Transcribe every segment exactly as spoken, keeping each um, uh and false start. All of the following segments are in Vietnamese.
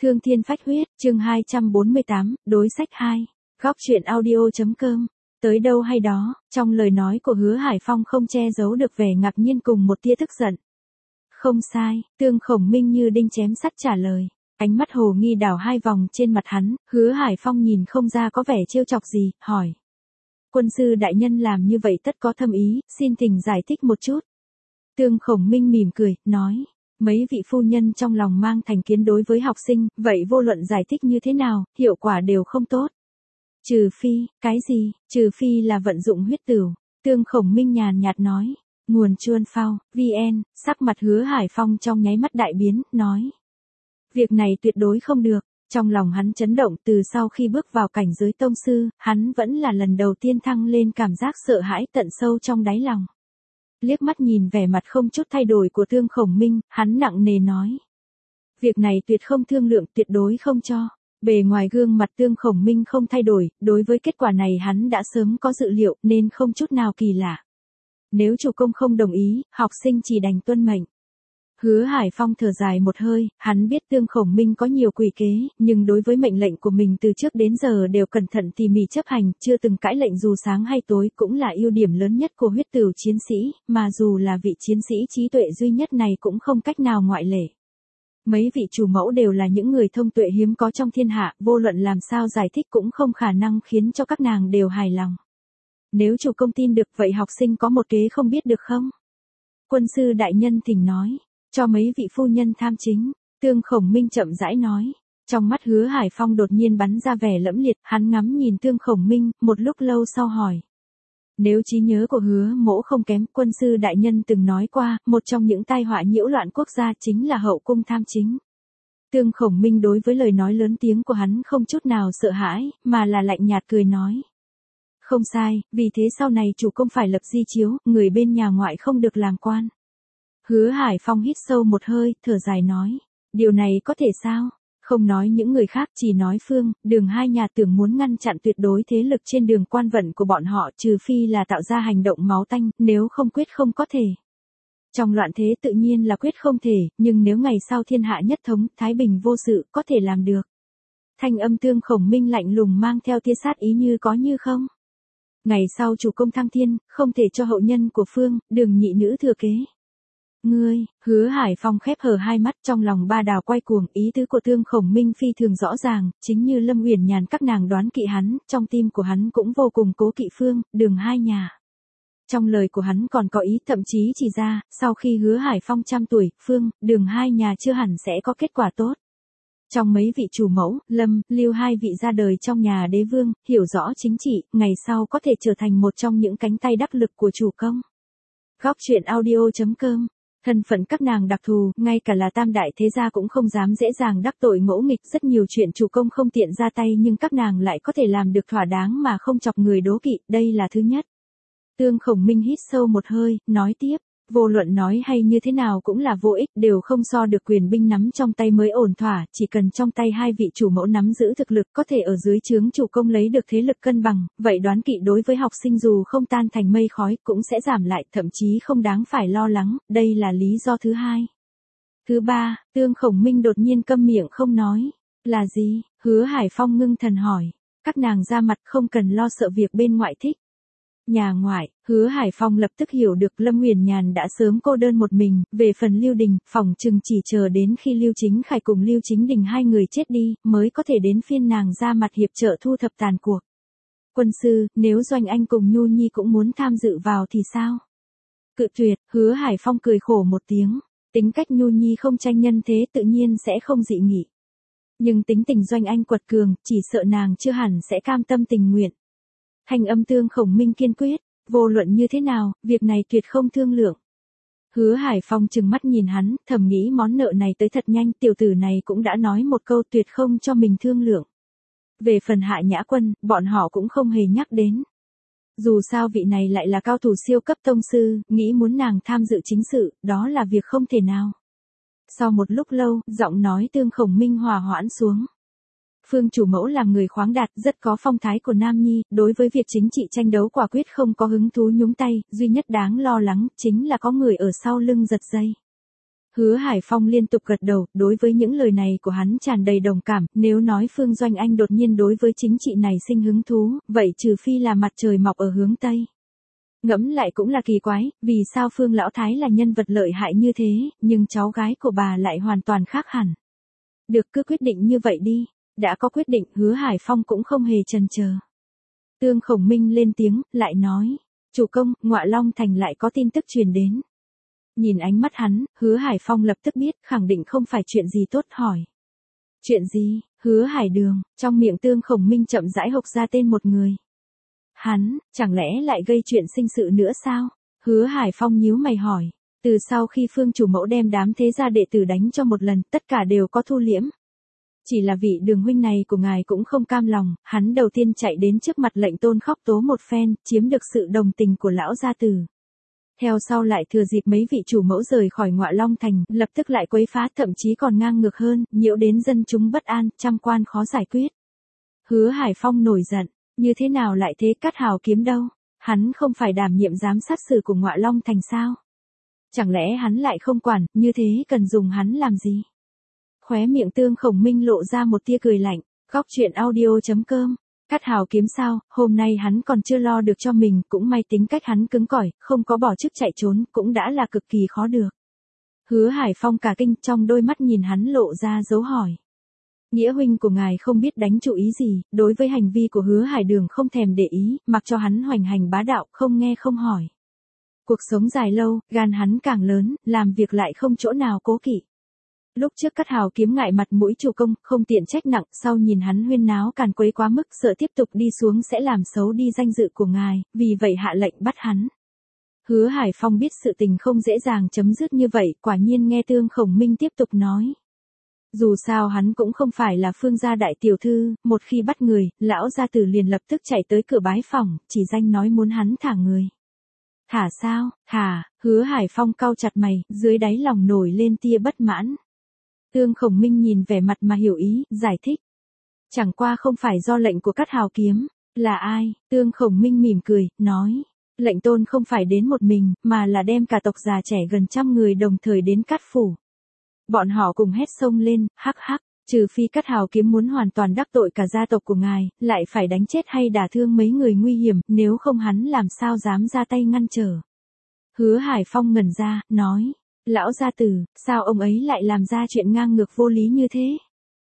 Thương thiên phách huyết, chương hai trăm bốn mươi tám, đối sách hai. Góc truyện audio.com. Tới đâu hay đó, trong lời nói của Hứa Hải Phong không che giấu được vẻ ngạc nhiên cùng một tia tức giận. Không sai, Tương Khổng Minh như đinh chém sắt trả lời. Ánh mắt hồ nghi đảo hai vòng trên mặt hắn, Hứa Hải Phong nhìn không ra có vẻ trêu chọc gì, hỏi. Quân sư đại nhân làm như vậy tất có thâm ý, xin thỉnh giải thích một chút. Tương Khổng Minh mỉm cười, nói. Mấy vị phu nhân trong lòng mang thành kiến đối với học sinh, vậy vô luận giải thích như thế nào, hiệu quả đều không tốt. Trừ phi, cái gì, trừ phi là vận dụng huyết tửu. Tương Khổng Minh nhàn nhạt nói. Nguồn chuôn phao, vn, sắc mặt Hứa Hải Phong trong nháy mắt đại biến, nói. Việc này tuyệt đối không được. Trong lòng hắn chấn động từ sau khi bước vào cảnh giới tông sư, hắn vẫn là lần đầu tiên thăng lên cảm giác sợ hãi tận sâu trong đáy lòng. Liếc mắt nhìn vẻ mặt không chút thay đổi của Tương Khổng Minh, hắn nặng nề nói. Việc này tuyệt không thương lượng, tuyệt đối không cho. Bề ngoài gương mặt Tương Khổng Minh không thay đổi, đối với kết quả này hắn đã sớm có dự liệu nên không chút nào kỳ lạ. Nếu chủ công không đồng ý, học sinh chỉ đành tuân mệnh. Hứa Hải Phong thở dài một hơi, hắn biết Tương Khổng Minh có nhiều quỷ kế, nhưng đối với mệnh lệnh của mình từ trước đến giờ đều cẩn thận tỉ mỉ chấp hành, chưa từng cãi lệnh dù sáng hay tối cũng là ưu điểm lớn nhất của huyết tửu chiến sĩ, mà dù là vị chiến sĩ trí tuệ duy nhất này cũng không cách nào ngoại lệ. Mấy vị chủ mẫu đều là những người thông tuệ hiếm có trong thiên hạ, vô luận làm sao giải thích cũng không khả năng khiến cho các nàng đều hài lòng. Nếu chủ công tin được vậy học sinh có một kế không biết được không? Quân sư đại nhân thỉnh nói. Cho mấy vị phu nhân tham chính, Tương Khổng Minh chậm rãi nói. Trong mắt Hứa Hải Phong đột nhiên bắn ra vẻ lẫm liệt, hắn ngắm nhìn Tương Khổng Minh, một lúc lâu sau hỏi. Nếu trí nhớ của Hứa mỗ không kém, quân sư đại nhân từng nói qua, một trong những tai họa nhiễu loạn quốc gia chính là hậu cung tham chính. Tương Khổng Minh đối với lời nói lớn tiếng của hắn không chút nào sợ hãi, mà là lạnh nhạt cười nói. Không sai, vì thế sau này chủ công phải lập di chiếu, người bên nhà ngoại không được làm quan. Hứa Hải Phong hít sâu một hơi, thở dài nói. Điều này có thể sao? Không nói những người khác, chỉ nói Phương, Đường hai nhà tưởng muốn ngăn chặn tuyệt đối thế lực trên đường quan vận của bọn họ, trừ phi là tạo ra hành động máu tanh, nếu không quyết không có thể. Trong loạn thế tự nhiên là quyết không thể, nhưng nếu ngày sau thiên hạ nhất thống, thái bình vô sự, có thể làm được. Thanh âm Tương Khổng Minh lạnh lùng mang theo tia sát ý như có như không. Ngày sau chủ công thăng thiên, không thể cho hậu nhân của Phương, Đường nhị nữ thừa kế. Ngươi, Hứa Hải Phong khép hờ hai mắt trong lòng ba đào quay cuồng, ý tứ của Tương Khổng Minh phi thường rõ ràng, chính như Lâm Uyển Nhàn các nàng đoán kỵ hắn, trong tim của hắn cũng vô cùng cố kỵ Phương, Đường hai nhà. Trong lời của hắn còn có ý thậm chí chỉ ra, sau khi Hứa Hải Phong trăm tuổi, Phương, Đường hai nhà chưa hẳn sẽ có kết quả tốt. Trong mấy vị chủ mẫu, Lâm, Lưu hai vị ra đời trong nhà đế vương, hiểu rõ chính trị, ngày sau có thể trở thành một trong những cánh tay đắc lực của chủ công. Góc truyện audio.com. Thân phận các nàng đặc thù, ngay cả là tam đại thế gia cũng không dám dễ dàng đắc tội ngỗ nghịch, rất nhiều chuyện chủ công không tiện ra tay nhưng các nàng lại có thể làm được thỏa đáng mà không chọc người đố kỵ, đây là thứ nhất. Tương Khổng Minh hít sâu một hơi, nói tiếp, vô luận nói hay như thế nào cũng là vô ích, đều không so được quyền binh nắm trong tay mới ổn thỏa, chỉ cần trong tay hai vị chủ mẫu nắm giữ thực lực có thể ở dưới trướng chủ công lấy được thế lực cân bằng, vậy đoán kỵ đối với học sinh dù không tan thành mây khói cũng sẽ giảm lại, thậm chí không đáng phải lo lắng, đây là lý do thứ hai. Thứ ba, Tương Khổng Minh đột nhiên câm miệng không nói, là gì? Hứa Hải Phong ngưng thần hỏi, các nàng ra mặt không cần lo sợ việc bên ngoại thích. Nhà ngoại, Hứa Hải Phong lập tức hiểu được Lâm Uyển Nhàn đã sớm cô đơn một mình, về phần Lưu Đình, phỏng chừng chỉ chờ đến khi Lưu Chính Khải cùng Lưu Chính Đình hai người chết đi, mới có thể đến phiên nàng ra mặt hiệp trợ thu thập tàn cuộc. Quân sư, nếu Doanh Anh cùng Nhu Nhi cũng muốn tham dự vào thì sao? Cự tuyệt, Hứa Hải Phong cười khổ một tiếng, tính cách Nhu Nhi không tranh nhân thế tự nhiên sẽ không dị nghị. Nhưng tính tình Doanh Anh quật cường, chỉ sợ nàng chưa hẳn sẽ cam tâm tình nguyện. Thanh âm Tương Khổng Minh kiên quyết, vô luận như thế nào, việc này tuyệt không thương lượng. Hứa Hải Phong trừng mắt nhìn hắn, thầm nghĩ món nợ này tới thật nhanh, tiểu tử này cũng đã nói một câu tuyệt không cho mình thương lượng. Về phần Hạ Nhã Quân, bọn họ cũng không hề nhắc đến. Dù sao vị này lại là cao thủ siêu cấp tông sư, nghĩ muốn nàng tham dự chính sự, đó là việc không thể nào. Sau một lúc lâu, giọng nói Tương Khổng Minh hòa hoãn xuống. Phương chủ mẫu làm người khoáng đạt, rất có phong thái của Nam Nhi, đối với việc chính trị tranh đấu quả quyết không có hứng thú nhúng tay, duy nhất đáng lo lắng, chính là có người ở sau lưng giật dây. Hứa Hải Phong liên tục gật đầu, đối với những lời này của hắn tràn đầy đồng cảm, nếu nói Phương Doanh Anh đột nhiên đối với chính trị này sinh hứng thú, vậy trừ phi là mặt trời mọc ở hướng Tây. Ngẫm lại cũng là kỳ quái, vì sao Phương Lão Thái là nhân vật lợi hại như thế, nhưng cháu gái của bà lại hoàn toàn khác hẳn. Được, cứ quyết định như vậy đi. Đã có quyết định, Hứa Hải Phong cũng không hề chần chờ. Tương Khổng Minh lên tiếng, lại nói, chủ công, Ngọa Long Thành lại có tin tức truyền đến. Nhìn ánh mắt hắn, Hứa Hải Phong lập tức biết, khẳng định không phải chuyện gì tốt, hỏi. Chuyện gì? Hứa Hải Đường, trong miệng Tương Khổng Minh chậm rãi hộc ra tên một người. Hắn, chẳng lẽ lại gây chuyện sinh sự nữa sao? Hứa Hải Phong nhíu mày hỏi. Từ sau khi Phương chủ mẫu đem đám thế gia đệ tử đánh cho một lần, tất cả đều có thu liễm. Chỉ là vị Đường huynh này của ngài cũng không cam lòng, hắn đầu tiên chạy đến trước mặt lệnh tôn khóc tố một phen, chiếm được sự đồng tình của lão gia tử. Theo sau lại thừa dịp mấy vị chủ mẫu rời khỏi Ngọa Long Thành, lập tức lại quấy phá, thậm chí còn ngang ngược hơn, nhiễu đến dân chúng bất an, trăm quan khó giải quyết. Hứa Hải Phong nổi giận, như thế nào lại thế, Cát Hào Kiếm đâu? Hắn không phải đảm nhiệm giám sát sử của Ngọa Long Thành sao? Chẳng lẽ hắn lại không quản, như thế cần dùng hắn làm gì? Khóe miệng Tương Khổng Minh lộ ra một tia cười lạnh, góc chuyện audio chấm com. Cát Hào Kiếm sao, hôm nay hắn còn chưa lo được cho mình, cũng may tính cách hắn cứng cỏi, không có bỏ chức chạy trốn, cũng đã là cực kỳ khó được. Hứa Hải Phong cả kinh, trong đôi mắt nhìn hắn lộ ra dấu hỏi. Nghĩa huynh của ngài không biết đánh chủ ý gì, đối với hành vi của Hứa Hải Đường không thèm để ý, mặc cho hắn hoành hành bá đạo, không nghe không hỏi. Cuộc sống dài lâu, gan hắn càng lớn, làm việc lại không chỗ nào cố kỵ. Lúc trước Cát Hào Kiếm ngại mặt mũi chủ công, không tiện trách nặng, sau nhìn hắn huyên náo càn quấy quá mức, sợ tiếp tục đi xuống sẽ làm xấu đi danh dự của ngài, vì vậy hạ lệnh bắt hắn. Hứa Hải Phong biết sự tình không dễ dàng chấm dứt như vậy, quả nhiên nghe Tương Khổng Minh tiếp tục nói. Dù sao hắn cũng không phải là Phương gia đại tiểu thư, một khi bắt người, lão gia tử liền lập tức chạy tới cửa bái phòng, chỉ danh nói muốn hắn thả người. Thả sao? Thả, Hứa Hải Phong cau chặt mày, dưới đáy lòng nổi lên tia bất mãn. Tương Khổng Minh nhìn vẻ mặt mà hiểu ý, giải thích. Chẳng qua không phải do lệnh của Cát Hào Kiếm, là ai? Tương Khổng Minh mỉm cười, nói. Lệnh tôn không phải đến một mình, mà là đem cả tộc già trẻ gần trăm người đồng thời đến Cát Phủ. Bọn họ cùng hét xông lên, hắc hắc, trừ phi Cát Hào Kiếm muốn hoàn toàn đắc tội cả gia tộc của ngài, lại phải đánh chết hay đả thương mấy người nguy hiểm, nếu không hắn làm sao dám ra tay ngăn trở. Hứa Hải Phong ngẩn ra, nói. Lão gia tử, sao ông ấy lại làm ra chuyện ngang ngược vô lý như thế?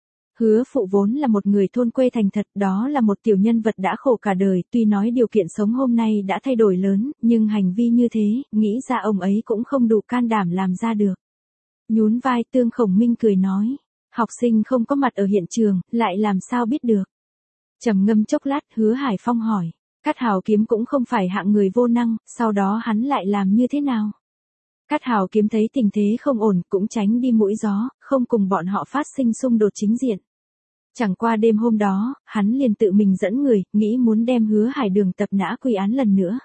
Hứa phụ vốn là một người thôn quê thành thật, đó là một tiểu nhân vật đã khổ cả đời, tuy nói điều kiện sống hôm nay đã thay đổi lớn, nhưng hành vi như thế, nghĩ ra ông ấy cũng không đủ can đảm làm ra được. Nhún vai, Tương Khổng Minh cười nói, học sinh không có mặt ở hiện trường, lại làm sao biết được? Trầm ngâm chốc lát, Hứa Hải Phong hỏi, Cát Hào Kiếm cũng không phải hạng người vô năng, sau đó hắn lại làm như thế nào? Cát Hào Kiếm thấy tình thế không ổn, cũng tránh đi mũi gió, không cùng bọn họ phát sinh xung đột chính diện. Chẳng qua đêm hôm đó, hắn liền tự mình dẫn người, nghĩ muốn đem Hứa Hải Đường tập nã quy án lần nữa.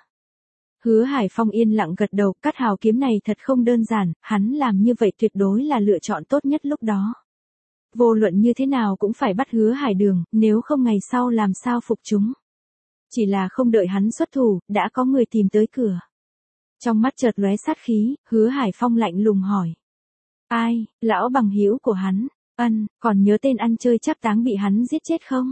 Hứa Hải Phong yên lặng gật đầu, Cát Hào Kiếm này thật không đơn giản, hắn làm như vậy tuyệt đối là lựa chọn tốt nhất lúc đó. Vô luận như thế nào cũng phải bắt Hứa Hải Đường, nếu không ngày sau làm sao phục chúng. Chỉ là không đợi hắn xuất thủ, đã có người tìm tới cửa. Trong mắt chợt lóe sát khí, Hứa Hải Phong lạnh lùng hỏi. Ai, lão bằng hữu của hắn, ân, còn nhớ tên ăn chơi chắc táng bị hắn giết chết không?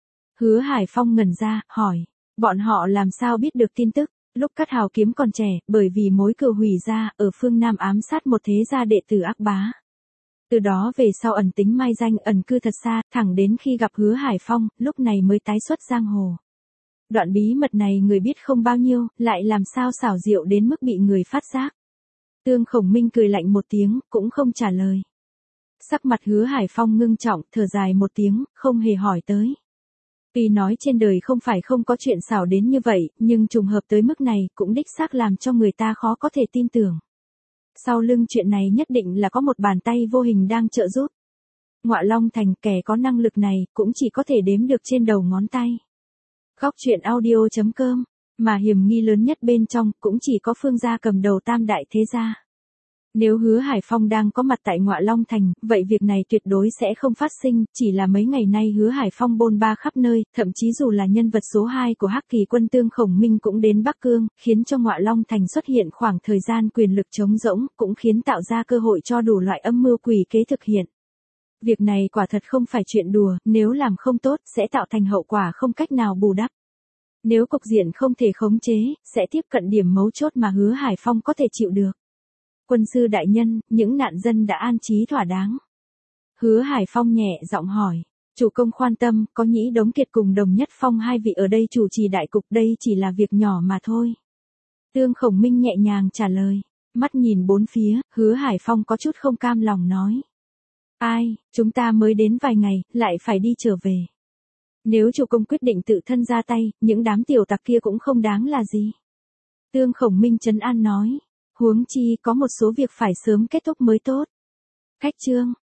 Hứa Hải Phong ngẩn ra, hỏi, bọn họ làm sao biết được tin tức, lúc Cát Hào Kiếm còn trẻ, bởi vì mối cừu hủy ra, ở phương Nam ám sát một thế gia đệ tử ác bá. Từ đó về sau ẩn tính mai danh ẩn cư thật xa, thẳng đến khi gặp Hứa Hải Phong, lúc này mới tái xuất giang hồ. Đoạn bí mật này người biết không bao nhiêu, lại làm sao xảo diệu đến mức bị người phát giác. Tương Khổng Minh cười lạnh một tiếng, cũng không trả lời. Sắc mặt Hứa Hải Phong ngưng trọng, thở dài một tiếng, không hề hỏi tới. Tuy nói trên đời không phải không có chuyện xảo đến như vậy, nhưng trùng hợp tới mức này cũng đích xác làm cho người ta khó có thể tin tưởng. Sau lưng chuyện này nhất định là có một bàn tay vô hình đang trợ giúp. Ngọa Long Thành kẻ có năng lực này cũng chỉ có thể đếm được trên đầu ngón tay. Góc chuyện audio chấm com, mà hiểm nghi lớn nhất bên trong cũng chỉ có Phương gia cầm đầu tam đại thế gia. Nếu Hứa Hải Phong đang có mặt tại Ngọa Long Thành, vậy việc này tuyệt đối sẽ không phát sinh, chỉ là mấy ngày nay Hứa Hải Phong bôn ba khắp nơi, thậm chí dù là nhân vật số hai của Hắc Kỳ quân Tương Khổng Minh cũng đến Bắc Cương, khiến cho Ngọa Long Thành xuất hiện khoảng thời gian quyền lực trống rỗng, cũng khiến tạo ra cơ hội cho đủ loại âm mưu quỷ kế thực hiện. Việc này quả thật không phải chuyện đùa, nếu làm không tốt, sẽ tạo thành hậu quả không cách nào bù đắp. Nếu cục diện không thể khống chế, sẽ tiếp cận điểm mấu chốt mà Hứa Hải Phong có thể chịu được. Quân sư đại nhân, những nạn dân đã an trí thỏa đáng. Hứa Hải Phong nhẹ giọng hỏi. Chủ công khoan tâm, có Nhĩ Đống Kiệt cùng Đồng Nhất Phong hai vị ở đây chủ trì đại cục, đây chỉ là việc nhỏ mà thôi. Tương Khổng Minh nhẹ nhàng trả lời. Mắt nhìn bốn phía, Hứa Hải Phong có chút không cam lòng nói. Ai, chúng ta mới đến vài ngày, lại phải đi trở về. Nếu chủ công quyết định tự thân ra tay, những đám tiểu tặc kia cũng không đáng là gì. Tương Khổng Minh trấn an nói. Huống chi có một số việc phải sớm kết thúc mới tốt. Cách chương.